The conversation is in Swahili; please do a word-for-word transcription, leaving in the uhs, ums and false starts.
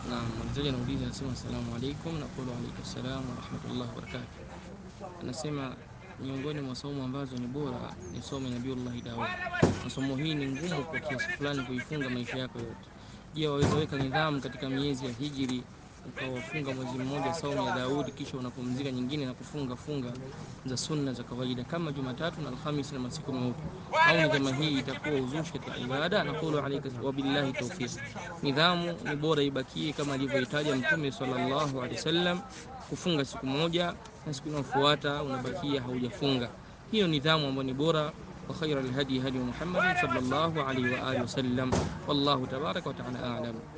Naam, mmoja anauliza anasema asalamu alaykum, na qulu alaykum assalam wa rahmatullahi wa barakatuh. Anasema miongoni mwa somo ambazo ni bora ni somo la Nabii Daud. Somo hili ni ngumu kwa kiasi fulani kuifunga maisha yako yote. Je, waweza weka nidhamu katika miezi ya Hijri ukawafunga mwezi mmoja saumu ya Daudi kisha unapumzika nyingine na kufunga funga za sunna za kawaida kama Jumatatu na Alhamisi na masiku meupe, au nidhamu hii itakuwa uzushi katika ibada? Na qulu alayka wa billahi tawfiq. Nidhamu ni bora ibakie kama alivyoitaja Mtume sallallahu alaihi wasallam, kufunga siku moja na siku inayofuata unabakia haujafunga. Hiyo nidhamu ambayo ni bora. Wa khayra alhadi hadi Muhammad sallallahu alaihi wa alihi wasallam. Wallahu tabaraka wa ta'ala a'lam.